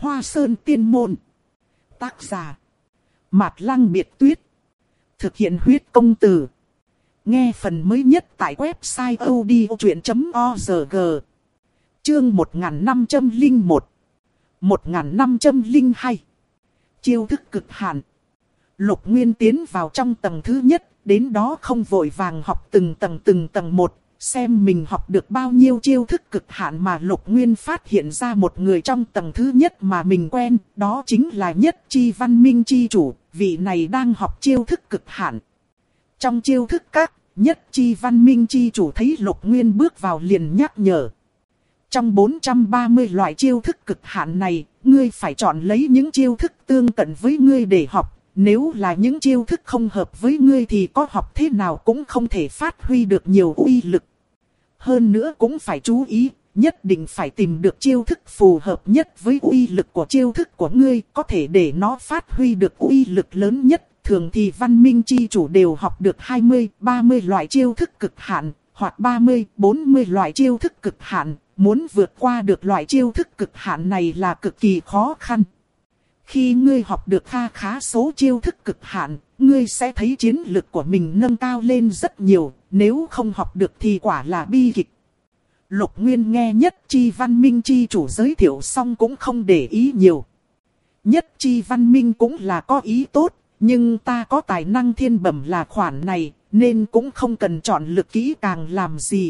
Hoa Sơn Tiên Môn. Tác giả Mạt Lăng Biệt Tuyết. Thực hiện huyết công từ. Nghe phần mới nhất tại website odchuyện.org. Chương 1501 1502. Chiêu thức cực hạn. Lục Nguyên tiến vào trong tầng thứ nhất, đến đó không vội vàng học từng tầng một, xem mình học được bao nhiêu chiêu thức cực hạn mà Lục Nguyên phát hiện ra một người trong tầng thứ nhất mà mình quen, đó chính là Nhất Chi Văn Minh Chi Chủ, vị này đang học chiêu thức cực hạn. Trong chiêu thức các, Nhất Chi Văn Minh Chi Chủ thấy Lục Nguyên bước vào liền nhắc nhở. Trong 430 loại chiêu thức cực hạn này, ngươi phải chọn lấy những chiêu thức tương cận với ngươi để học. Nếu là những chiêu thức không hợp với ngươi thì có học thế nào cũng không thể phát huy được nhiều uy lực. Hơn nữa cũng phải chú ý, nhất định phải tìm được chiêu thức phù hợp nhất với uy lực của chiêu thức của ngươi, có thể để nó phát huy được uy lực lớn nhất. Thường thì Văn Minh Chi Chủ đều học được 20, 30 loại chiêu thức cực hạn, hoặc 30, 40 loại chiêu thức cực hạn. Muốn vượt qua được loại chiêu thức cực hạn này là cực kỳ khó khăn. Khi ngươi học được khá số chiêu thức cực hạn, ngươi sẽ thấy chiến lực của mình nâng cao lên rất nhiều, nếu không học được thì quả là bi kịch. Lục Nguyên nghe Nhất Chi Văn Minh Chi Chủ giới thiệu xong cũng không để ý nhiều. Nhất Chi Văn Minh cũng là có ý tốt, nhưng ta có tài năng thiên bẩm là khoản này, nên cũng không cần chọn lực kỹ càng làm gì.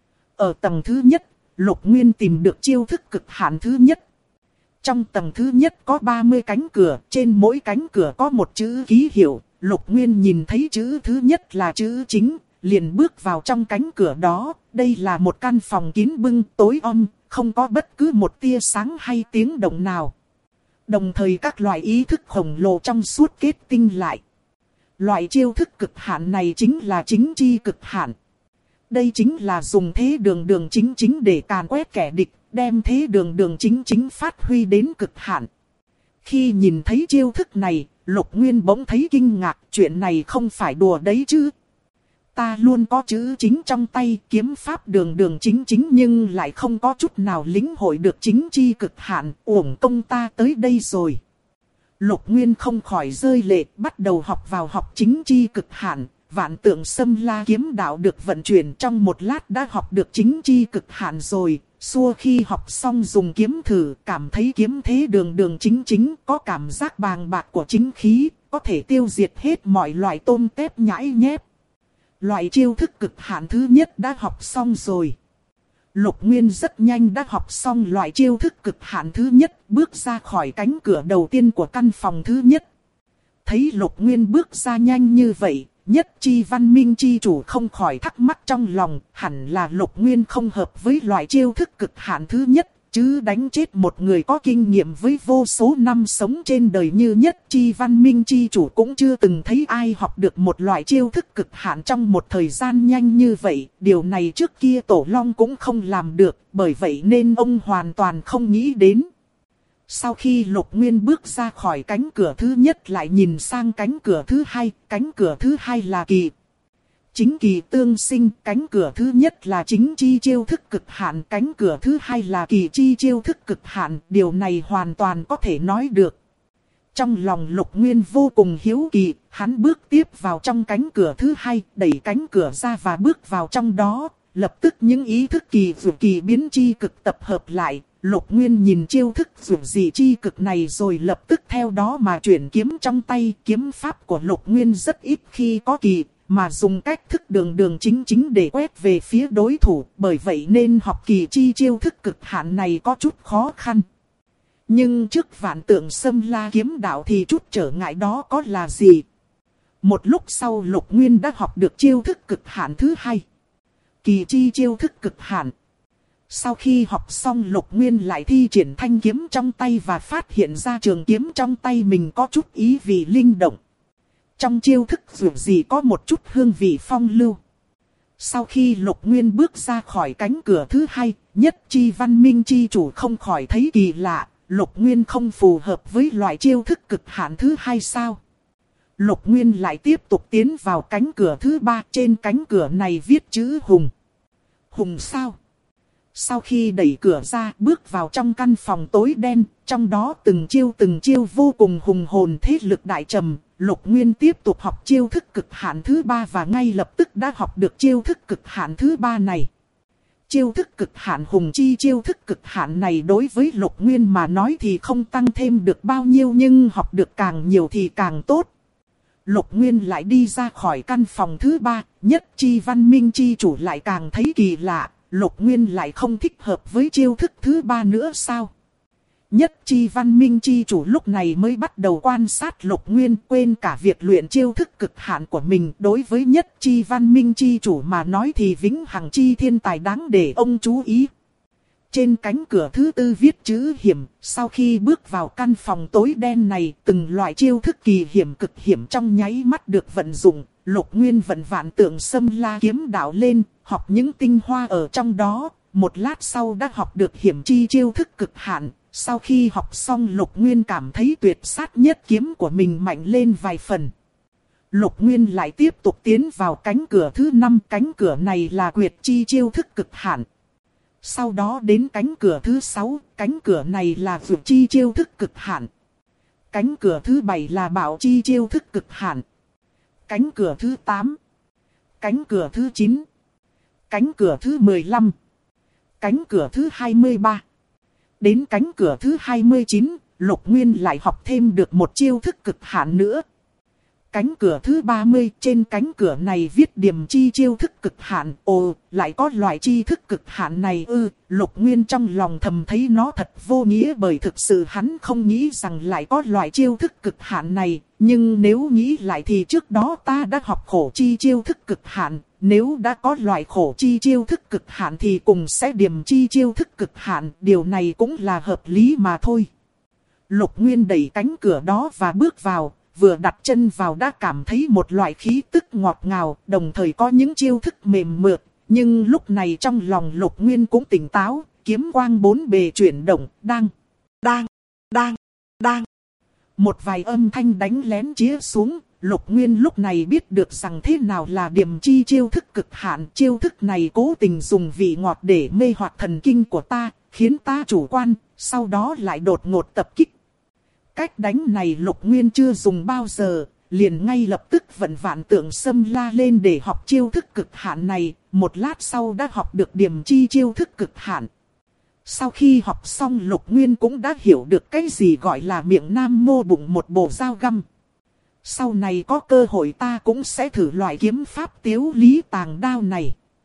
Ở tầng thứ nhất, Lục Nguyên tìm được chiêu thức cực hạn thứ nhất. Trong tầng thứ nhất có 30 cánh cửa, trên mỗi cánh cửa có một chữ ký hiệu. Lục Nguyên nhìn thấy chữ thứ nhất là chữ chính, liền bước vào trong cánh cửa đó. Đây là một căn phòng kín bưng, tối om, không có bất cứ một tia sáng hay tiếng động nào. Đồng thời các loại ý thức khổng lồ trong suốt kết tinh lại. Loại chiêu thức cực hạn này chính là chính chi cực hạn. Đây chính là dùng thế đường chính để càn quét kẻ địch, đem thế đường chính phát huy đến cực hạn. Khi nhìn thấy chiêu thức này, Lục Nguyên bỗng thấy kinh ngạc, chuyện này không phải đùa đấy chứ. Ta luôn có chữ chính trong tay, kiếm pháp đường chính nhưng lại không có chút nào lĩnh hội được chính chi cực hạn, uổng công ta tới đây rồi. Lục Nguyên không khỏi rơi lệ, bắt đầu học chính chi cực hạn. Vạn Tượng Xâm La kiếm đạo được vận chuyển trong một lát đã học được chính chi cực hạn rồi. Xua khi học xong dùng kiếm thử, cảm thấy kiếm thế đường chính có cảm giác bàng bạc của chính khí, có thể tiêu diệt hết mọi loại tôm tép nhãi nhép. Loại chiêu thức cực hạn thứ nhất đã học xong rồi. Lục Nguyên rất nhanh đã học xong loại chiêu thức cực hạn thứ nhất, bước ra khỏi cánh cửa đầu tiên của căn phòng thứ nhất. Thấy Lục Nguyên bước ra nhanh như vậy, Nhất Chi Văn Minh Chi Chủ không khỏi thắc mắc trong lòng, hẳn là Lục Nguyên không hợp với loại chiêu thức cực hạn thứ nhất, chứ đánh chết một người có kinh nghiệm với vô số năm sống trên đời như Nhất Chi Văn Minh Chi Chủ cũng chưa từng thấy ai học được một loại chiêu thức cực hạn trong một thời gian nhanh như vậy. Điều này trước kia Tổ Long cũng không làm được, bởi vậy nên ông hoàn toàn không nghĩ đến. Sau khi Lục Nguyên bước ra khỏi cánh cửa thứ nhất lại nhìn sang cánh cửa thứ hai là kỳ. Chính kỳ tương sinh, cánh cửa thứ nhất là chính chi chiêu thức cực hạn, cánh cửa thứ hai là kỳ chi chiêu thức cực hạn, điều này hoàn toàn có thể nói được. Trong lòng Lục Nguyên vô cùng hiếu kỳ, hắn bước tiếp vào trong cánh cửa thứ hai, đẩy cánh cửa ra và bước vào trong đó, lập tức những ý thức kỳ biến chi cực tập hợp lại. Lục Nguyên nhìn chiêu thức dị chi cực này rồi lập tức theo đó mà chuyển kiếm trong tay. Kiếm pháp của Lục Nguyên rất ít khi có kỳ, mà dùng cách thức đường chính để quét về phía đối thủ. Bởi vậy nên học kỳ chi chiêu thức cực hạn này có chút khó khăn. Nhưng trước Vạn Tượng Xâm La kiếm đạo thì chút trở ngại đó có là gì? Một lúc sau Lục Nguyên đã học được chiêu thức cực hạn thứ hai. Kỳ chi chiêu thức cực hạn. Sau khi học xong Lục Nguyên lại thi triển thanh kiếm trong tay và phát hiện ra trường kiếm trong tay mình có chút ý vị linh động. Trong chiêu thức dù gì có một chút hương vị phong lưu. Sau khi Lục Nguyên bước ra khỏi cánh cửa thứ hai, Nhất Chi Văn Minh Chi Chủ không khỏi thấy kỳ lạ. Lục Nguyên không phù hợp với loại chiêu thức cực hạn thứ hai sao? Lục Nguyên lại tiếp tục tiến vào cánh cửa thứ ba, trên cánh cửa này viết chữ Hùng. Hùng sao? Sau khi đẩy cửa ra, bước vào trong căn phòng tối đen, trong đó từng chiêu vô cùng hùng hồn thế lực đại trầm. Lục Nguyên tiếp tục học chiêu thức cực hạn thứ 3 và ngay lập tức đã học được chiêu thức cực hạn thứ 3 này. Chiêu thức cực hạn hùng chi chiêu thức cực hạn này đối với Lục Nguyên mà nói thì không tăng thêm được bao nhiêu, nhưng học được càng nhiều thì càng tốt. Lục Nguyên lại đi ra khỏi căn phòng thứ 3, Nhất Chi Văn Minh Chi chủ lại càng thấy kỳ lạ, Lục Nguyên lại không thích hợp với chiêu thức thứ 3 nữa sao? Nhất Chi Văn Minh Chi chủ lúc này mới bắt đầu quan sát Lục Nguyên, quên cả việc luyện chiêu thức cực hạn của mình. Đối với Nhất Chi Văn Minh Chi chủ mà nói thì vĩnh hằng chi thiên tài đáng để ông chú ý. Trên cánh cửa thứ 4 viết chữ hiểm, sau khi bước vào căn phòng tối đen này, từng loại chiêu thức kỳ hiểm cực hiểm trong nháy mắt được vận dụng. Lục Nguyên vận vạn tượng xâm la kiếm đạo lên, học những tinh hoa ở trong đó, một lát sau đã học được hiểm chi chiêu thức cực hạn. Sau khi học xong, Lục Nguyên cảm thấy tuyệt sát nhất kiếm của mình mạnh lên vài phần. Lục Nguyên lại tiếp tục tiến vào cánh cửa thứ 5, cánh cửa này là quyệt chi chiêu thức cực hạn. Sau đó đến cánh cửa thứ 6, cánh cửa này là vượt chi chiêu thức cực hạn. Cánh cửa thứ 7 là bảo chi chiêu thức cực hạn. Cánh cửa thứ 8. Cánh cửa thứ 9. Cánh cửa thứ 15. Cánh cửa thứ 23. Đến cánh cửa thứ 29, Lục Nguyên lại học thêm được một chiêu thức cực hạn nữa. Cánh cửa thứ 30, trên cánh cửa này viết điểm chi chiêu thức cực hạn. Ồ, lại có loại chi thức cực hạn này ư? Lục Nguyên trong lòng thầm thấy nó thật vô nghĩa, bởi thực sự hắn không nghĩ rằng lại có loại chiêu thức cực hạn này. Nhưng nếu nghĩ lại thì trước đó ta đã học khổ chi chiêu thức cực hạn. Nếu đã có loại khổ chi chiêu thức cực hạn thì cùng sẽ điểm chi chiêu thức cực hạn. Điều này cũng là hợp lý mà thôi. Lục Nguyên đẩy cánh cửa đó và bước vào. Vừa đặt chân vào đã cảm thấy một loại khí tức ngọt ngào, đồng thời có những chiêu thức mềm mượt. Nhưng lúc này trong lòng Lục Nguyên cũng tỉnh táo, kiếm quang bốn bề chuyển động, đang. Một vài âm thanh đánh lén chĩa xuống, Lục Nguyên lúc này biết được rằng thế nào là điểm chi chiêu thức cực hạn. Chiêu thức này cố tình dùng vị ngọt để mê hoặc thần kinh của ta, khiến ta chủ quan, sau đó lại đột ngột tập kích. Cách đánh này Lục Nguyên chưa dùng bao giờ, liền ngay lập tức vận vạn tượng xâm la lên để học chiêu thức cực hạn này, một lát sau đã học được điểm chi chiêu thức cực hạn. Sau khi học xong, Lục Nguyên cũng đã hiểu được cái gì gọi là miệng nam mô bụng một bộ dao găm. Sau này có cơ hội ta cũng sẽ thử loại kiếm pháp tiếu lý tàng đao này.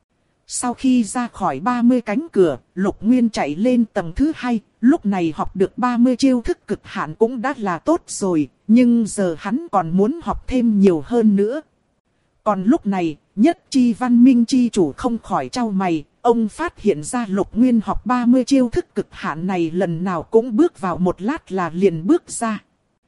Sau khi ra khỏi 30 cánh cửa, Lục Nguyên chạy lên tầng thứ 2, lúc này học được 30 chiêu thức cực hạn cũng đã là tốt rồi, nhưng giờ hắn còn muốn học thêm nhiều hơn nữa. Còn lúc này, Nhất Chi Văn Minh Chi chủ không khỏi chau mày, ông phát hiện ra Lục Nguyên học 30 chiêu thức cực hạn này lần nào cũng bước vào một lát là liền bước ra.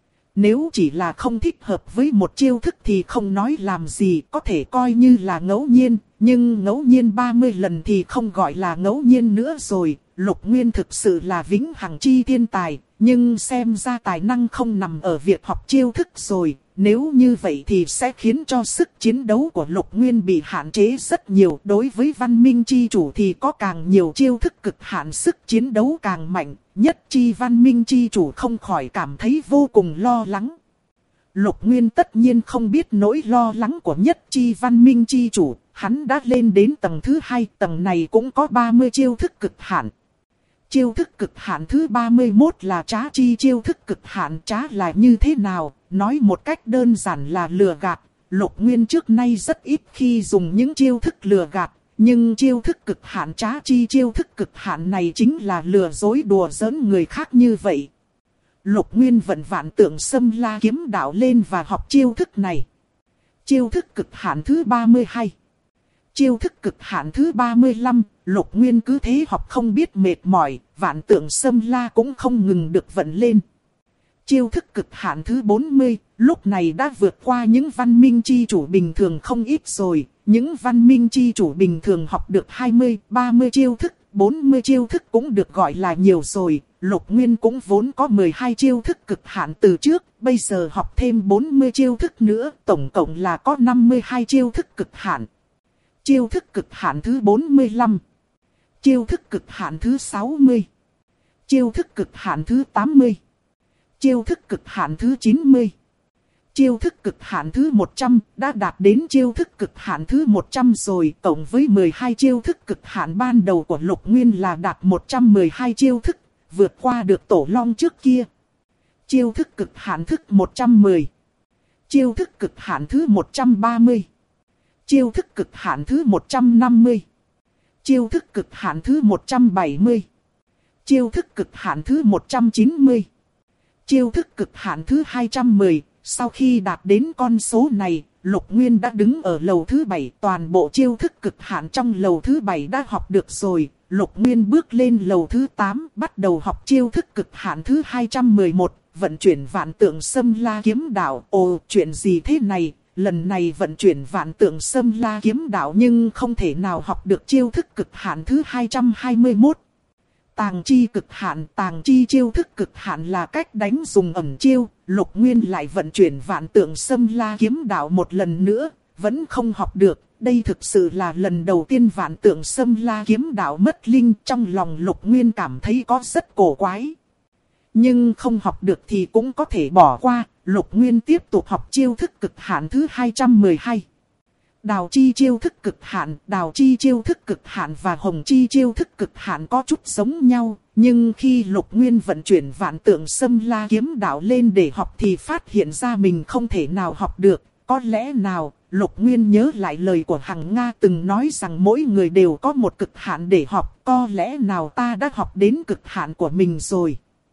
Nếu chỉ là không thích hợp với một chiêu thức thì không nói làm gì, có thể coi như là ngẫu nhiên, nhưng ngẫu nhiên 30 lần thì không gọi là ngẫu nhiên nữa rồi. Lục Nguyên thực sự là vĩnh hằng chi thiên tài, nhưng xem ra tài năng không nằm ở việc học chiêu thức rồi. Nếu như vậy thì sẽ khiến cho sức chiến đấu của Lục Nguyên bị hạn chế rất nhiều. Đối với Văn Minh Chi chủ thì có càng nhiều chiêu thức cực hạn, sức chiến đấu càng mạnh. Nhất Chi Văn Minh Chi chủ không khỏi cảm thấy vô cùng lo lắng. Lục Nguyên tất nhiên không biết nỗi lo lắng của Nhất Chi Văn Minh Chi chủ. Hắn đã lên đến tầng thứ 2, tầng này cũng có 30 chiêu thức cực hạn. Chiêu thức cực hạn thứ 31 là trá chi chiêu thức cực hạn. Trá là như thế nào? Nói một cách đơn giản là lừa gạt. Lục Nguyên trước nay rất ít khi dùng những chiêu thức lừa gạt. Nhưng chiêu thức cực hạn trá chi chiêu thức cực hạn này chính là lừa dối đùa giỡn người khác như vậy. Lục Nguyên vận vạn tượng xâm la kiếm đạo lên và học chiêu thức này. Chiêu thức cực hạn thứ 32. Chiêu thức cực hạn thứ 35, Lục Nguyên cứ thế học không biết mệt mỏi, vạn tượng xâm la cũng không ngừng được vận lên. Chiêu thức cực hạn thứ 40, lúc này đã vượt qua những văn minh chi chủ bình thường không ít rồi. Những văn minh chi chủ bình thường học được 20, 30 chiêu thức, 40 chiêu thức cũng được gọi là nhiều rồi. Lục Nguyên cũng vốn có 12 chiêu thức cực hạn từ trước, bây giờ học thêm 40 chiêu thức nữa, tổng cộng là có 52 chiêu thức cực hạn. Chiêu thức cực hạn thứ 45. chiêu thức cực hạn thứ 60. Chiêu thức cực hạn thứ 80. Chiêu thức cực hạn thứ 90. Chiêu thức cực hạn thứ 100 đã đạt đến chiêu thức cực hạn thứ 100 rồi. Cộng với 12 chiêu thức cực hạn ban đầu của Lục Nguyên là đạt 112 chiêu thức, vượt qua được Tổ Long trước kia. Chiêu thức cực hạn thứ 110. Chiêu thức cực hạn thứ 130. Chiêu thức cực hạn thứ 150. Chiêu thức cực hạn thứ 170. Chiêu thức cực hạn thứ 190. Chiêu thức cực hạn thứ 210. Sau khi đạt đến con số này, Lục Nguyên đã đứng ở lầu thứ 7. Toàn bộ chiêu thức cực hạn trong lầu thứ 7 đã học được rồi. Lục Nguyên bước lên lầu thứ 8, bắt đầu học chiêu thức cực hạn thứ 211. Vận chuyển vạn tượng Sâm La kiếm đạo. Ồ, chuyện gì thế này? Lần này vận chuyển vạn tượng Sâm La kiếm đạo nhưng không thể nào học được chiêu thức cực hạn thứ 221. Tàng chi cực hạn, tàng chi chiêu thức cực hạn là cách đánh dùng ẩn chiêu. Lục Nguyên lại vận chuyển vạn tượng Sâm La kiếm đạo một lần nữa, vẫn không học được. Đây thực sự là lần đầu tiên vạn tượng Sâm La kiếm đạo mất linh. Trong lòng Lục Nguyên cảm thấy có rất cổ quái. Nhưng không học được thì cũng có thể bỏ qua. Lục Nguyên tiếp tục học chiêu thức cực hạn thứ 212. Đào chi chiêu thức cực hạn, đào chi chiêu thức cực hạn và hồng chi chiêu thức cực hạn có chút giống nhau. Nhưng khi Lục Nguyên vận chuyển vạn tượng Sâm La kiếm đạo lên để học thì phát hiện ra mình không thể nào học được. Có lẽ nào, Lục Nguyên nhớ lại lời của Hằng Nga từng nói rằng mỗi người đều có một cực hạn để học. Có lẽ nào ta đã học đến cực hạn của mình rồi.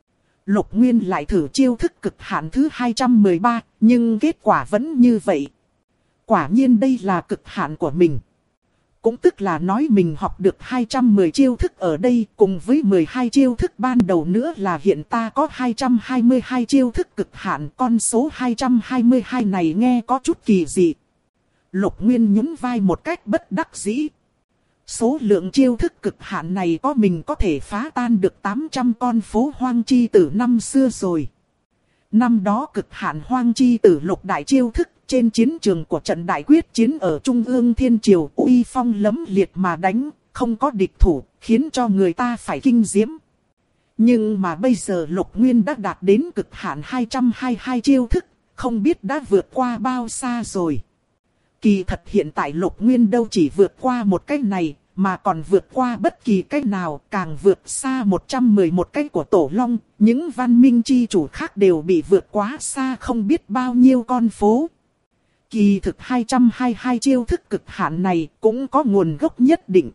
Lục Nguyên lại thử chiêu thức cực hạn thứ 213, nhưng kết quả vẫn như vậy. Quả nhiên đây là cực hạn của mình. Cũng tức là nói mình học được 210 chiêu thức ở đây, cùng với 12 chiêu thức ban đầu nữa là hiện ta có 222 chiêu thức cực hạn. Con số 222 này nghe có chút kỳ dị. Lục Nguyên nhún vai một cách bất đắc dĩ. Số lượng chiêu thức cực hạn này có mình có thể phá tan được 800 con phố hoang chi tử năm xưa rồi. Năm đó cực hạn hoang chi tử lục đại chiêu thức trên chiến trường của trận đại quyết chiến ở Trung ương Thiên Triều uy phong lẫm liệt mà đánh, không có địch thủ, khiến cho người ta phải kinh diễm. Nhưng mà bây giờ Lục Nguyên đã đạt đến cực hạn 222 chiêu thức, không biết đã vượt qua bao xa rồi. Kỳ thật hiện tại Lục Nguyên đâu chỉ vượt qua một cái này, mà còn vượt qua bất kỳ cái nào, càng vượt xa 111 cái của Tổ Long. Những văn minh chi chủ khác đều bị vượt quá xa không biết bao nhiêu con phố. Kỳ thực 222 chiêu thức cực hạn này cũng có nguồn gốc nhất định.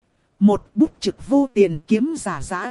Một bút trực vô tiền kiếm giả dã.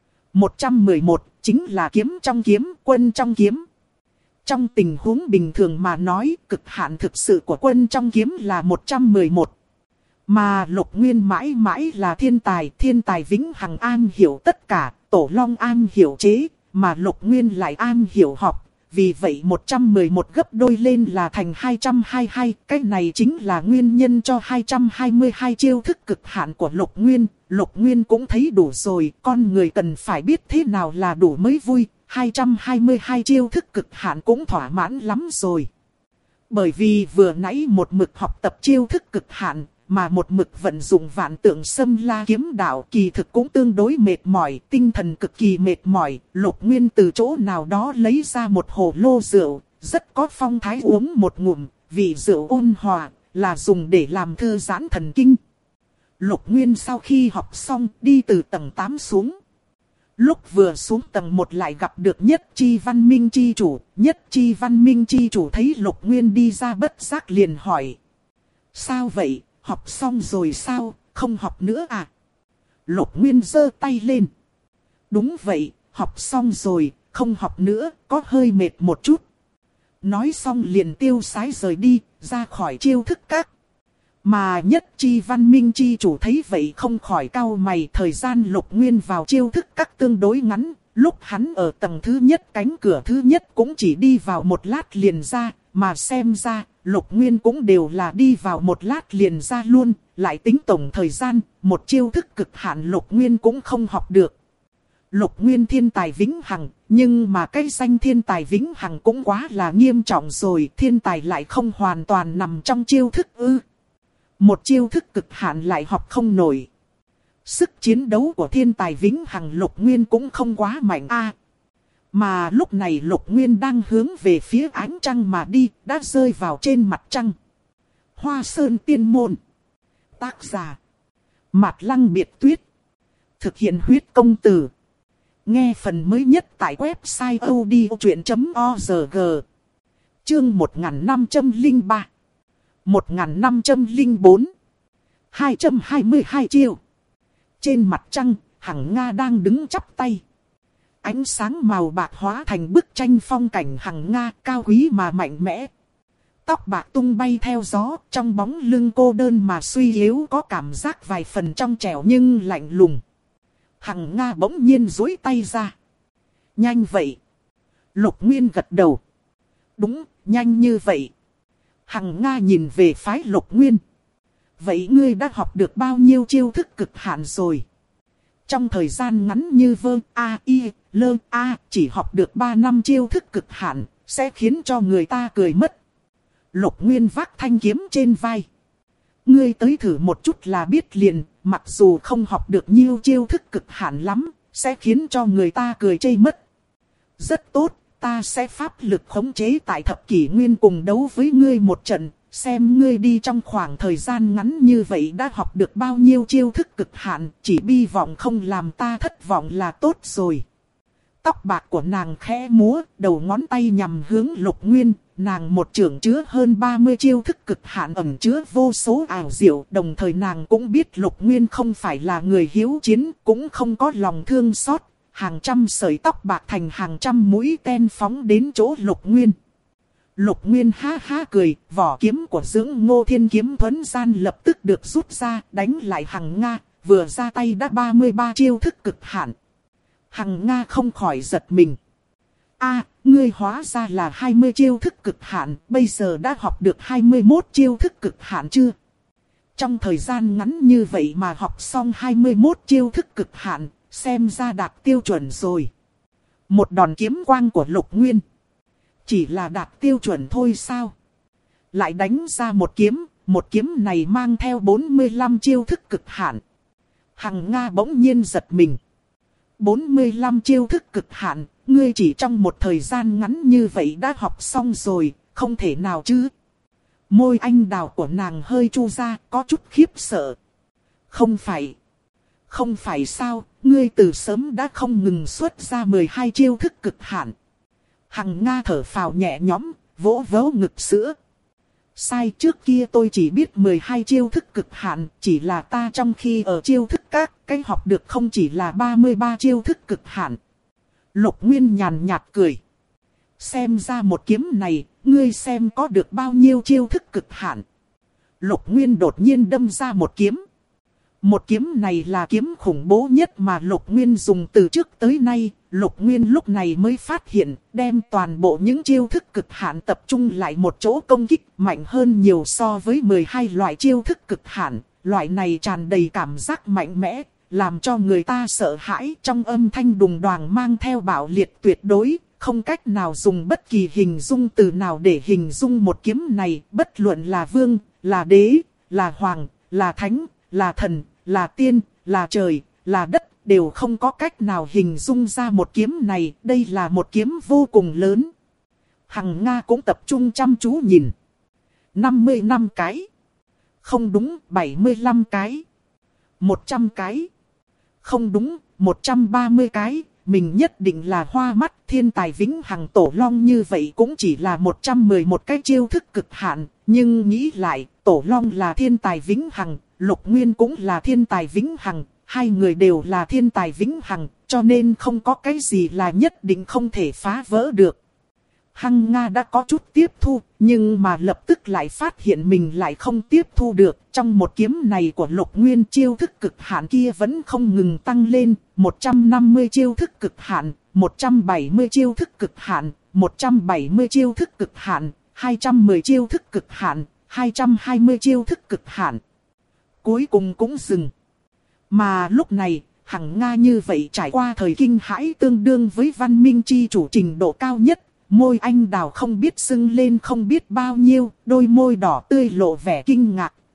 111 chính là kiếm trong kiếm, quân trong kiếm. Trong tình huống bình thường mà nói, cực hạn thực sự của quân trong kiếm là 111. Mà Lục Nguyên mãi mãi là thiên tài vĩnh hằng an hiểu tất cả, Tổ Long an hiểu chế, mà Lục Nguyên lại an hiểu học. Vì vậy 111 gấp đôi lên là thành 222, cái này chính là nguyên nhân cho 222 chiêu thức cực hạn của Lục Nguyên. Lục Nguyên cũng thấy đủ rồi, con người cần phải biết thế nào là đủ mới vui. 222 chiêu thức cực hạn cũng thỏa mãn lắm rồi. Bởi vì vừa nãy một mực học tập chiêu thức cực hạn, mà một mực vận dụng vạn tượng Sâm La kiếm đạo kỳ thực cũng tương đối mệt mỏi, tinh thần cực kỳ mệt mỏi. Lục Nguyên từ chỗ nào đó lấy ra một hồ lô rượu, rất có phong thái uống một ngụm, vị rượu ôn hòa, là dùng để làm thư giãn thần kinh. Lục Nguyên sau khi học xong đi từ tầng 8 xuống. Lúc vừa xuống tầng 1 lại gặp được Nhất Chi Văn Minh Chi Chủ. Nhất Chi Văn Minh Chi Chủ thấy Lục Nguyên đi ra bất giác liền hỏi. Sao vậy, học xong rồi sao, không học nữa à? Lục Nguyên giơ tay lên. Đúng vậy, học xong rồi, không học nữa, có hơi mệt một chút. Nói xong liền tiêu sái rời đi, ra khỏi chiêu thức các. Mà Nhất Chi Văn Minh Chi Chủ thấy vậy không khỏi cau mày. Thời gian Lục Nguyên vào chiêu thức các tương đối ngắn. Lúc hắn ở tầng thứ nhất cánh cửa thứ nhất cũng chỉ đi vào một lát liền ra. Mà xem ra Lục Nguyên cũng đều là đi vào một lát liền ra luôn. Lại tính tổng thời gian, một chiêu thức cực hạn Lục Nguyên cũng không học được. Lục Nguyên thiên tài vĩnh hằng, nhưng mà cái danh thiên tài vĩnh hằng cũng quá là nghiêm trọng rồi. Thiên tài lại không hoàn toàn nằm trong chiêu thức ư. Một chiêu thức cực hạn lại học không nổi. Sức chiến đấu của thiên tài vĩnh hằng Lục Nguyên cũng không quá mạnh a. Mà lúc này Lục Nguyên đang hướng về phía ánh trăng mà đi, đã rơi vào trên mặt trăng. Hoa Sơn Tiên Môn. Tác giả: Mạt Lăng Biệt Tuyết. Thực hiện huyết công từ. Nghe phần mới nhất tại website odchuyện.org. Chương 1503. 1504. 222 chiêu. Trên mặt trăng, Hằng Nga đang đứng chắp tay. Ánh sáng màu bạc hóa thành bức tranh phong cảnh Hằng Nga cao quý mà mạnh mẽ. Tóc bạc tung bay theo gió, trong bóng lưng cô đơn mà suy yếu có cảm giác vài phần trong trẻo nhưng lạnh lùng. Hằng Nga bỗng nhiên duỗi tay ra. Nhanh vậy. Lục Nguyên gật đầu. Đúng, nhanh như vậy. Hằng Nga nhìn về phái Lục Nguyên. Vậy ngươi đã học được bao nhiêu chiêu thức cực hạn rồi? Trong thời gian ngắn như chỉ học được 3 năm chiêu thức cực hạn, sẽ khiến cho người ta cười mất. Lục Nguyên vác thanh kiếm trên vai. Ngươi tới thử một chút là biết liền, mặc dù không học được nhiều chiêu thức cực hạn lắm, sẽ khiến cho người ta cười chê mất. Rất tốt, ta sẽ pháp lực khống chế tại thập kỷ nguyên cùng đấu với ngươi một trận, xem ngươi đi trong khoảng thời gian ngắn như vậy đã học được bao nhiêu chiêu thức cực hạn, chỉ bi vọng không làm ta thất vọng là tốt rồi. Tóc bạc của nàng khẽ múa, đầu ngón tay nhằm hướng Lục Nguyên, nàng một chưởng chứa hơn 30 chiêu thức cực hạn ẩn chứa vô số ảo diệu, đồng thời nàng cũng biết Lục Nguyên không phải là người hiếu chiến, cũng không có lòng thương xót, hàng trăm sợi tóc bạc thành hàng trăm mũi tên phóng đến chỗ Lục Nguyên. Lục Nguyên ha ha cười, vỏ kiếm của Dưỡng Ngô Thiên Kiếm Thuấn Gian lập tức được rút ra, đánh lại Hằng Nga, vừa ra tay đã 33 chiêu thức cực hạn. Hằng Nga không khỏi giật mình. Ngươi hóa ra là 20 chiêu thức cực hạn, bây giờ đã học được 21 chiêu thức cực hạn chưa? Trong thời gian ngắn như vậy mà học xong 21 chiêu thức cực hạn, xem ra đạt tiêu chuẩn rồi. Một đòn kiếm quang của Lục Nguyên. Chỉ là đạt tiêu chuẩn thôi sao? Lại đánh ra một kiếm này mang theo 45 chiêu thức cực hạn. Hằng Nga bỗng nhiên giật mình. 45 chiêu thức cực hạn, ngươi chỉ trong một thời gian ngắn như vậy đã học xong rồi, không thể nào chứ. Môi anh đào của nàng hơi chu ra, có chút khiếp sợ. Không phải sao, ngươi từ sớm đã không ngừng xuất ra 12 chiêu thức cực hạn. Hằng Nga thở phào nhẹ nhõm, vỗ vỗ ngực sữa. Sai, trước kia tôi chỉ biết 12 chiêu thức cực hạn, chỉ là ta trong khi ở chiêu thức các cái học được không chỉ là 33 chiêu thức cực hạn. Lục Nguyên nhàn nhạt cười. Xem ra một kiếm này, ngươi xem có được bao nhiêu chiêu thức cực hạn. Lục Nguyên đột nhiên đâm ra một kiếm. Một kiếm này là kiếm khủng bố nhất mà Lục Nguyên dùng từ trước tới nay. Lục Nguyên lúc này mới phát hiện, đem toàn bộ những chiêu thức cực hạn tập trung lại một chỗ công kích mạnh hơn nhiều so với 12 loại chiêu thức cực hạn. Loại này tràn đầy cảm giác mạnh mẽ, làm cho người ta sợ hãi, trong âm thanh đùng đoàng mang theo bạo liệt tuyệt đối, không cách nào dùng bất kỳ hình dung từ nào để hình dung một kiếm này, bất luận là vương, là đế, là hoàng, là thánh, là thần, là tiên, là trời, là đất. Đều không có cách nào hình dung ra một kiếm này, đây là một kiếm vô cùng lớn. Hằng Nga cũng tập trung chăm chú nhìn. 55 cái. Không đúng, 75 cái. 100 cái. Không đúng, 130 cái. Mình nhất định là hoa mắt, thiên tài vĩnh hằng Tổ Long như vậy cũng chỉ là 111 cái chiêu thức cực hạn. Nhưng nghĩ lại, Tổ Long là thiên tài vĩnh hằng, Lục Nguyên cũng là thiên tài vĩnh hằng. Hai người đều là thiên tài vĩnh hằng, cho nên không có cái gì là nhất định không thể phá vỡ được. Hằng Nga đã có chút tiếp thu, nhưng mà lập tức lại phát hiện mình lại không tiếp thu được. Trong một kiếm này của Lục Nguyên, chiêu thức cực hạn kia vẫn không ngừng tăng lên. 150 chiêu thức cực hạn, 170 chiêu thức cực hạn, 170 chiêu thức cực hạn, 210 chiêu thức cực hạn, 220 chiêu thức cực hạn. Cuối cùng cũng dừng. Mà lúc này, Hằng Nga như vậy trải qua thời kinh hãi tương đương với văn minh chi chủ trình độ cao nhất. Môi anh đào không biết sưng lên không biết bao nhiêu, đôi môi đỏ tươi lộ vẻ kinh ngạc,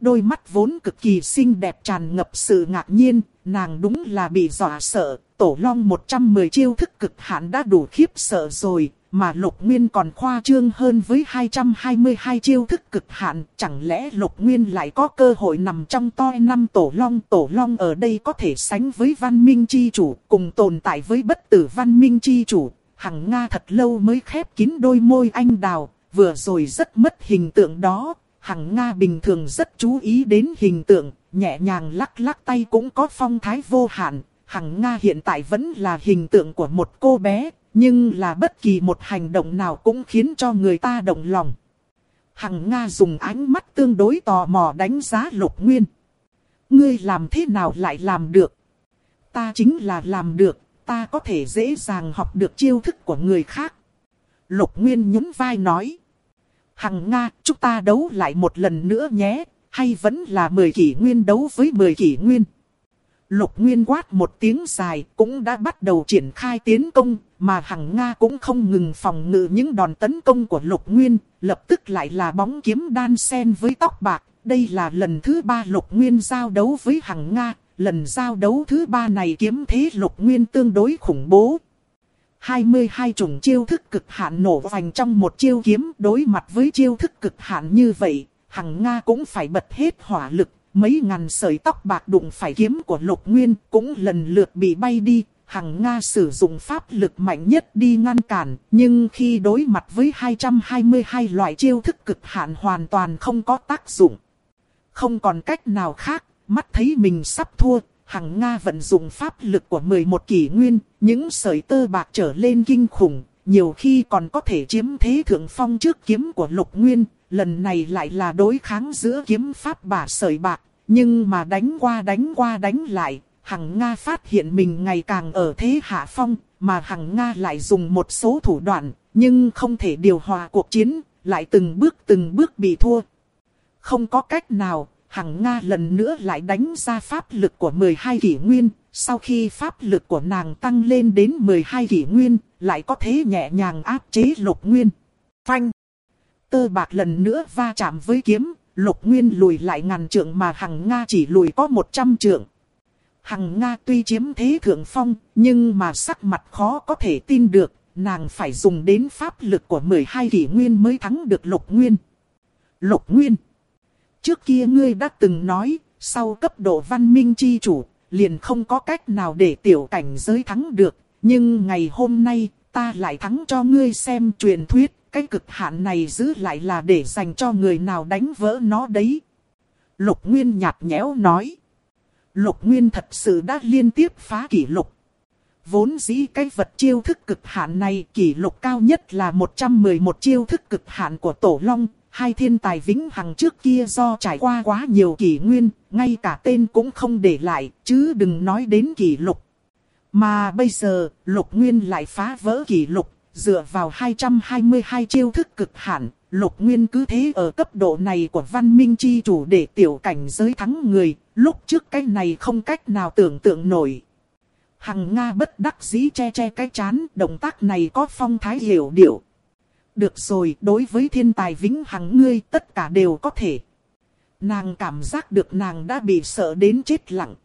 đôi mắt vốn cực kỳ xinh đẹp tràn ngập sự ngạc nhiên, nàng đúng là bị dọa sợ. Tổ long 110 chiêu thức cực hạn đã đủ khiếp sợ rồi, mà Lục Nguyên còn khoa trương hơn với 222 chiêu thức cực hạn. Chẳng lẽ Lục Nguyên lại có cơ hội nằm trong toi năm tổ long? Tổ long ở đây có thể sánh với văn minh chi chủ, cùng tồn tại với bất tử văn minh chi chủ. Hằng Nga thật lâu mới khép kín đôi môi anh đào, vừa rồi rất mất hình tượng đó. Hằng Nga bình thường rất chú ý đến hình tượng, nhẹ nhàng lắc lắc tay cũng có phong thái vô hạn. Hằng Nga hiện tại vẫn là hình tượng của một cô bé, nhưng là bất kỳ một hành động nào cũng khiến cho người ta động lòng. Hằng Nga dùng ánh mắt tương đối tò mò đánh giá Lục Nguyên. Ngươi làm thế nào lại làm được? Ta chính là làm được, ta có thể dễ dàng học được chiêu thức của người khác. Lục Nguyên nhún vai nói. Hằng Nga, chúng ta đấu lại một lần nữa nhé, hay vẫn là 10 kỷ nguyên đấu với 10 kỷ nguyên? Lục Nguyên quát một tiếng dài, cũng đã bắt đầu triển khai tiến công, mà Hằng Nga cũng không ngừng phòng ngự những đòn tấn công của Lục Nguyên, lập tức lại là bóng kiếm đan sen với tóc bạc. Đây là lần thứ 3 Lục Nguyên giao đấu với Hằng Nga, lần giao đấu thứ 3 này kiếm thế Lục Nguyên tương đối khủng bố. 22 chủng chiêu thức cực hạn nổ vành trong một chiêu kiếm, đối mặt với chiêu thức cực hạn như vậy, Hằng Nga cũng phải bật hết hỏa lực. Mấy ngàn sợi tóc bạc đụng phải kiếm của Lục Nguyên cũng lần lượt bị bay đi. Hằng Nga sử dụng pháp lực mạnh nhất đi ngăn cản, nhưng khi đối mặt với 222 loại chiêu thức cực hạn hoàn toàn không có tác dụng. Không còn cách nào khác, mắt thấy mình sắp thua, Hằng Nga vận dụng pháp lực của 11 kỷ nguyên, những sợi tơ bạc trở lên kinh khủng, nhiều khi còn có thể chiếm thế thượng phong trước kiếm của Lục Nguyên. Lần này lại là đối kháng giữa kiếm pháp bả sợi bạc, nhưng mà đánh qua đánh lại, Hằng Nga phát hiện mình ngày càng ở thế hạ phong, mà Hằng Nga lại dùng một số thủ đoạn, nhưng không thể điều hòa cuộc chiến, lại từng bước bị thua. Không có cách nào, Hằng Nga lần nữa lại đánh ra pháp lực của 12 kỷ nguyên, sau khi pháp lực của nàng tăng lên đến 12 kỷ nguyên, lại có thế nhẹ nhàng áp chế Lục Nguyên. Phanh! Tơ bạc lần nữa va chạm với kiếm, Lục Nguyên lùi lại ngàn trượng mà Hằng Nga chỉ lùi có 100 trượng. Hằng Nga tuy chiếm thế thượng phong, nhưng mà sắc mặt khó có thể tin được, nàng phải dùng đến pháp lực của 12 kỷ nguyên mới thắng được Lục Nguyên. Lục Nguyên! Trước kia ngươi đã từng nói, sau cấp độ văn minh chi chủ, liền không có cách nào để tiểu cảnh giới thắng được, nhưng ngày hôm nay, ta lại thắng cho ngươi xem. Truyền thuyết, cái cực hạn này giữ lại là để dành cho người nào đánh vỡ nó đấy. Lục Nguyên nhạt nhẽo nói. Lục Nguyên thật sự đã liên tiếp phá kỷ lục. Vốn dĩ cái vật chiêu thức cực hạn này kỷ lục cao nhất là 111 chiêu thức cực hạn của Tổ Long. Hai thiên tài vĩnh hằng trước kia do trải qua quá nhiều kỷ nguyên, ngay cả tên cũng không để lại, chứ đừng nói đến kỷ lục. Mà bây giờ, Lục Nguyên lại phá vỡ kỷ lục, dựa vào 222 chiêu thức cực hạn, Lục Nguyên cứ thế ở cấp độ này của văn minh chi chủ để tiểu cảnh giới thắng người, lúc trước cái này không cách nào tưởng tượng nổi. Hằng Nga bất đắc dĩ che cái trán, động tác này có phong thái hiểu điệu. Được rồi, đối với thiên tài vĩnh hằng ngươi tất cả đều có thể. Nàng cảm giác được nàng đã bị sợ đến chết lặng.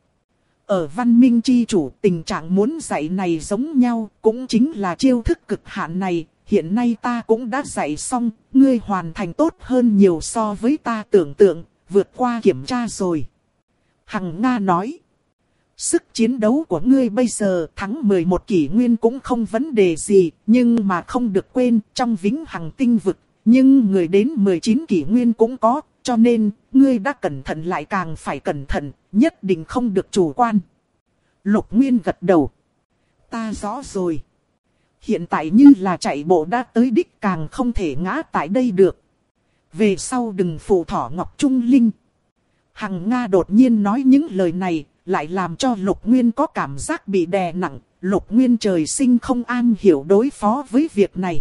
Ở văn minh chi chủ, tình trạng muốn dạy này giống nhau, cũng chính là chiêu thức cực hạn này. Hiện nay ta cũng đã dạy xong, ngươi hoàn thành tốt hơn nhiều so với ta tưởng tượng, vượt qua kiểm tra rồi. Hằng Nga nói. Sức chiến đấu của ngươi bây giờ thắng 11 kỷ nguyên cũng không vấn đề gì, nhưng mà không được quên trong vĩnh hằng tinh vực, nhưng người đến 19 kỷ nguyên cũng có, cho nên ngươi đã cẩn thận lại càng phải cẩn thận, nhất định không được chủ quan. Lục Nguyên gật đầu. Ta rõ rồi. Hiện tại như là chạy bộ đã tới đích càng không thể ngã tại đây được. Về sau đừng phụ thỏ Ngọc Trung Linh. Hằng Nga đột nhiên nói những lời này, lại làm cho Lục Nguyên có cảm giác bị đè nặng. Lục Nguyên trời sinh không an hiểu đối phó với việc này.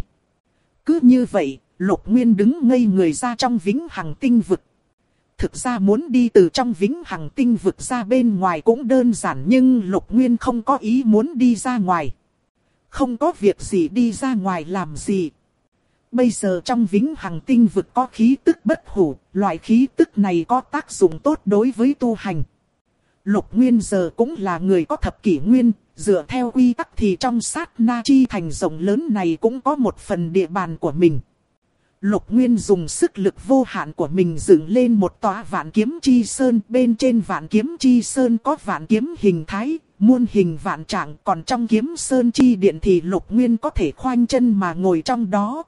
Cứ như vậy, Lục Nguyên đứng ngây người ra trong vĩnh hằng tinh vực. Thực ra muốn đi từ trong vĩnh hằng tinh vực ra bên ngoài cũng đơn giản, nhưng Lục Nguyên không có ý muốn đi ra ngoài. Không có việc gì đi ra ngoài làm gì. Bây giờ trong vĩnh hằng tinh vực có khí tức bất hủ, loại khí tức này có tác dụng tốt đối với tu hành. Lục Nguyên giờ cũng là người có thập kỷ nguyên, dựa theo quy tắc thì trong sát na chi thành rộng lớn này cũng có một phần địa bàn của mình. Lục Nguyên dùng sức lực vô hạn của mình dựng lên một tòa vạn kiếm chi sơn. Bên trên vạn kiếm chi sơn có vạn kiếm hình thái, muôn hình vạn trạng. Còn trong kiếm sơn chi điện thì Lục Nguyên có thể khoanh chân mà ngồi trong đó.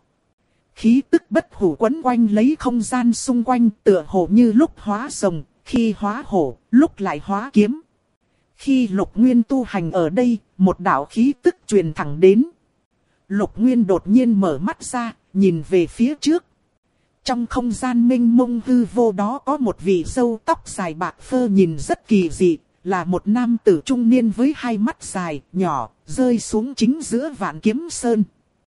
Khí tức bất hủ quấn quanh lấy không gian xung quanh, tựa hồ như lúc hóa rồng, khi hóa hổ, lúc lại hóa kiếm. Khi Lục Nguyên tu hành ở đây, một đạo khí tức truyền thẳng đến. Lục Nguyên đột nhiên mở mắt ra, nhìn về phía trước. Trong không gian mênh mông hư vô đó có một vị râu tóc dài bạc phơ nhìn rất kỳ dị, là một nam tử trung niên với hai mắt dài, nhỏ, rơi xuống chính giữa vạn kiếm sơn.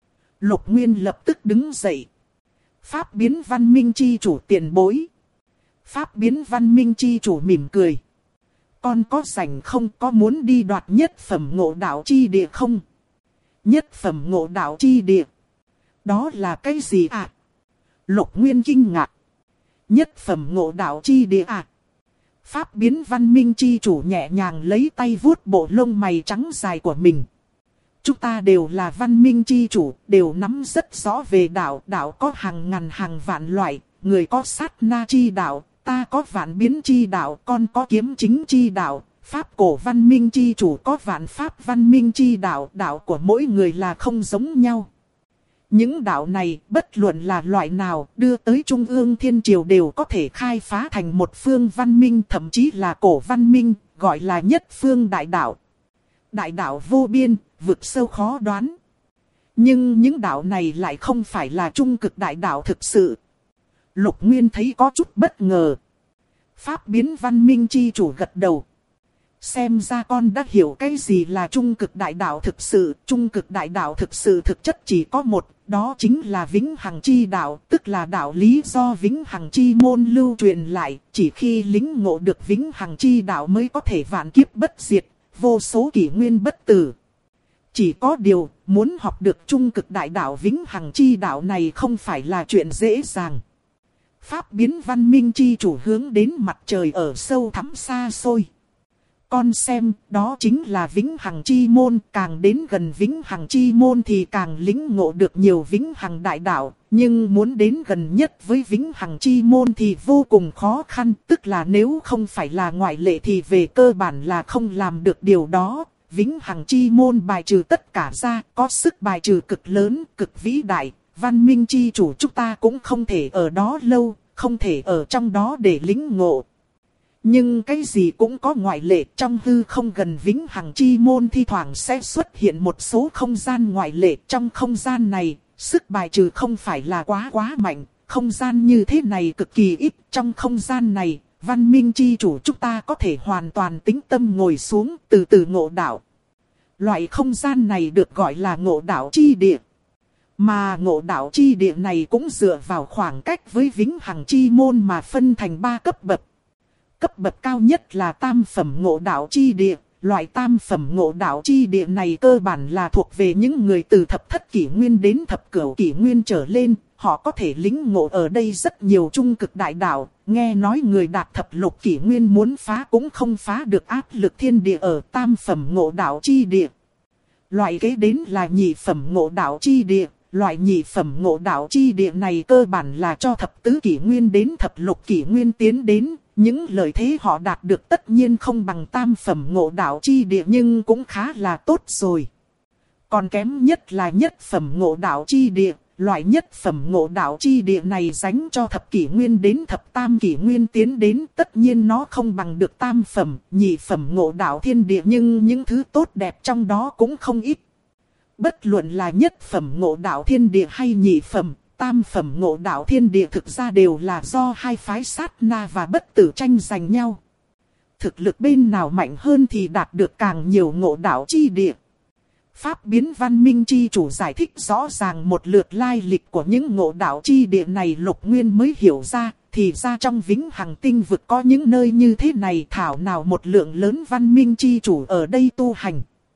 Lục Nguyên lập tức đứng dậy. Pháp biến văn minh chi chủ tiền bối. Pháp biến văn minh chi chủ mỉm cười. Con có rảnh không, có muốn đi đoạt nhất phẩm ngộ đạo chi địa không? Nhất phẩm ngộ đạo chi địa. Đó là cái gì ạ? Lục Nguyên kinh ngạc. Nhất phẩm ngộ đạo chi địa ạ? Pháp biến văn minh chi chủ nhẹ nhàng lấy tay vuốt bộ lông mày trắng dài của mình. Chúng ta đều là văn minh chi chủ, đều nắm rất rõ về đạo. Đạo có hàng ngàn hàng vạn loại, người có sát na chi đạo, ta có vạn biến chi đạo, con có kiếm chính chi đạo. Pháp cổ văn minh chi chủ có vạn pháp văn minh chi đạo, đạo của mỗi người là không giống nhau. Những đạo này, bất luận là loại nào, đưa tới Trung ương Thiên Triều đều có thể khai phá thành một phương văn minh, thậm chí là cổ văn minh, gọi là nhất phương đại đạo. Đại đạo vô biên, vực sâu khó đoán. Nhưng những đạo này lại không phải là trung cực đại đạo thực sự. Lục Nguyên thấy có chút bất ngờ. Pháp biến văn minh chi chủ gật đầu. Xem ra con đã hiểu cái gì là trung cực đại đạo thực sự. Trung cực đại đạo thực sự thực chất chỉ có một, đó chính là vĩnh hằng chi đạo, tức là đạo lý do vĩnh hằng chi môn lưu truyền lại. Chỉ khi lĩnh ngộ được vĩnh hằng chi đạo mới có thể vạn kiếp bất diệt, vô số kỷ nguyên bất tử. Chỉ có điều, muốn học được trung cực đại đạo vĩnh hằng chi đạo này không phải là chuyện dễ dàng. Pháp biến văn minh chi chủ hướng đến mặt trời ở sâu thẳm xa xôi. Con xem, đó chính là vĩnh hằng chi môn, càng đến gần vĩnh hằng chi môn thì càng lĩnh ngộ được nhiều vĩnh hằng đại đạo, nhưng muốn đến gần nhất với vĩnh hằng chi môn thì vô cùng khó khăn, tức là nếu không phải là ngoại lệ thì về cơ bản là không làm được điều đó. Vĩnh hằng chi môn bài trừ tất cả ra, có sức bài trừ cực lớn, cực vĩ đại, văn minh chi chủ chúng ta cũng không thể ở đó lâu, không thể ở trong đó để lĩnh ngộ. Nhưng cái gì cũng có ngoại lệ, trong hư không gần vĩnh hằng chi môn thi thoảng sẽ xuất hiện một số không gian ngoại lệ. Trong không gian này, sức bài trừ không phải là quá mạnh, không gian như thế này cực kỳ ít. Trong không gian này, văn minh chi chủ chúng ta có thể hoàn toàn tĩnh tâm ngồi xuống, từ từ ngộ đạo. Loại không gian này được gọi là ngộ đạo chi địa. Mà ngộ đạo chi địa này cũng dựa vào khoảng cách với vĩnh hằng chi môn mà phân thành 3 cấp bậc. Cấp bậc cao nhất là tam phẩm ngộ đạo chi địa. Loại tam phẩm ngộ đạo chi địa này cơ bản là thuộc về những người từ thập thất kỷ nguyên đến thập cửu kỷ nguyên trở lên. Họ có thể lĩnh ngộ ở đây rất nhiều trung cực đại đạo. Nghe nói người đạt thập lục kỷ nguyên muốn phá cũng không phá được áp lực thiên địa ở tam phẩm ngộ đạo chi địa. Loại kế đến là nhị phẩm ngộ đạo chi địa. Loại nhị phẩm ngộ đạo chi địa này cơ bản là cho thập tứ kỷ nguyên đến thập lục kỷ nguyên tiến đến. Những lợi thế họ đạt được tất nhiên không bằng tam phẩm ngộ đạo chi địa nhưng cũng khá là tốt rồi. Còn kém nhất là nhất phẩm ngộ đạo chi địa. Loại nhất phẩm ngộ đạo chi địa này dành cho thập kỷ nguyên đến thập tam kỷ nguyên tiến đến. Tất nhiên nó không bằng được tam phẩm, nhị phẩm ngộ đạo thiên địa nhưng những thứ tốt đẹp trong đó cũng không ít. Bất luận là nhất phẩm ngộ đạo thiên địa hay nhị phẩm, tam phẩm ngộ đạo thiên địa thực ra đều là do hai phái sát na và bất tử tranh giành nhau. Thực lực bên nào mạnh hơn thì đạt được càng nhiều ngộ đạo chi địa. Pháp biến văn minh chi chủ giải thích rõ ràng một lượt lai lịch của những ngộ đạo chi địa này Lục Nguyên mới hiểu ra, thì ra trong vĩnh hằng tinh vực có những nơi như thế này thảo nào một lượng lớn văn minh chi chủ ở đây tu hành.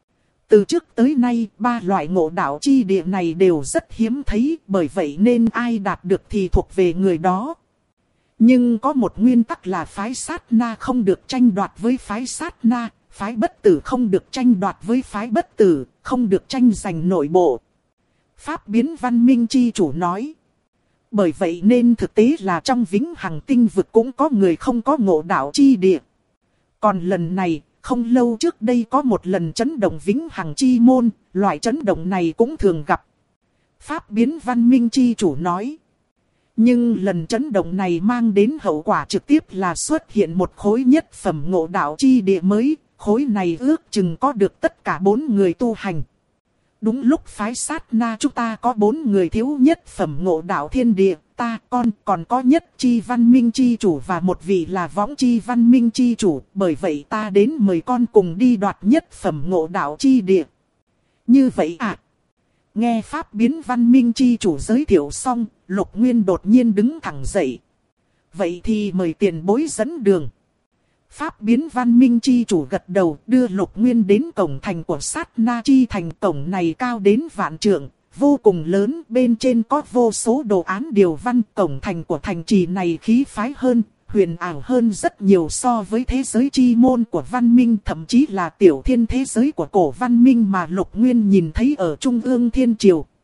Từ trước tới nay, ba loại ngộ đạo chi địa này đều rất hiếm thấy, bởi vậy nên ai đạt được thì thuộc về người đó. Nhưng có một nguyên tắc là phái sát na không được tranh đoạt với phái sát na, phái bất tử không được tranh đoạt với phái bất tử, không được tranh giành nội bộ. Pháp biến văn minh chi chủ nói. Bởi vậy nên thực tế là trong vĩnh hằng tinh vực cũng có người không có ngộ đạo chi địa. Còn lần này, không lâu trước đây có một lần chấn động vĩnh hằng chi môn, loại chấn động này cũng thường gặp. Pháp biến văn minh chi chủ nói. Nhưng lần chấn động này mang đến hậu quả trực tiếp là xuất hiện một khối nhất phẩm ngộ đạo chi địa mới, khối này ước chừng có được tất cả 4 người tu hành. Đúng lúc phái sát na chúng ta có 4 người thiếu nhất phẩm ngộ đạo thiên địa, ta còn có nhất chi văn minh chi chủ và một vị là võng chi văn minh chi chủ, bởi vậy ta đến mời con cùng đi đoạt nhất phẩm ngộ đạo chi địa. Như vậy à? Nghe pháp biến văn minh chi chủ giới thiệu xong, Lục Nguyên đột nhiên đứng thẳng dậy. Vậy thì mời tiền bối dẫn đường. Pháp biến văn minh chi chủ gật đầu đưa Lục Nguyên đến cổng thành của sát na chi thành. Cổng này cao đến vạn trượng, vô cùng lớn, bên trên có vô số đồ án điều văn. Cổng thành của thành trì này khí phái hơn, huyền ảo hơn rất nhiều so với thế giới chi môn của văn minh, thậm chí là tiểu thiên thế giới của cổ văn minh mà Lục Nguyên nhìn thấy ở Trung ương Thiên Triều.